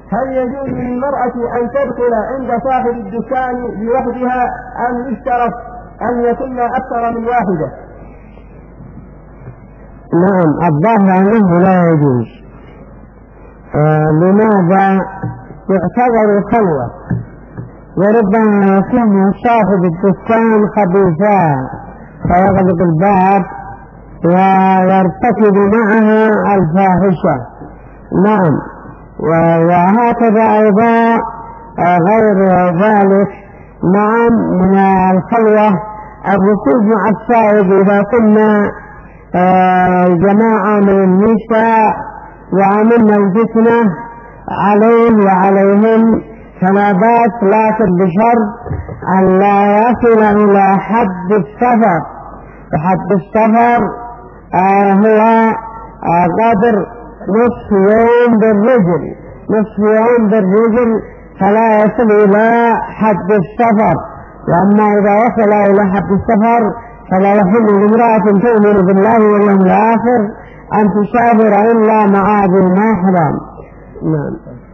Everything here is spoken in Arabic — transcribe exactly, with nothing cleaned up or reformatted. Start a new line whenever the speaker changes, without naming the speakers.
هل يجوز للمرأة أن تدخل عند صاحب الدكان لوحدها أم يشترط أن يكون أكثر من واحدة؟
نعم، الظاهر أنه لا يجوز. آه لماذا؟ يعتبر خلوة، وربما يكون صاحب الدكان خبيثا فيغلق الباب ويرتكب معها الفاحشة. نعم، وهكذا أيضا غير ذلك. نعم، من الخلوة الركوب مع السائق إذا كنا جماعة من النساء وعملنا الفتنة عليهم وعليهم فلا بأس، لكن بشرط أن لا يصل إلى حد السفر. وحد السفر آه هو آه قدر نصف يوم بالرجل، نصف يوم بالرجل فلا يصل إلى حد السفر. وأما إذا وصل إلى حد السفر فلا يحل لامرأة تؤمن بالله واليوم الآخر أن تسافر إلا مع ذي محرم. نعم.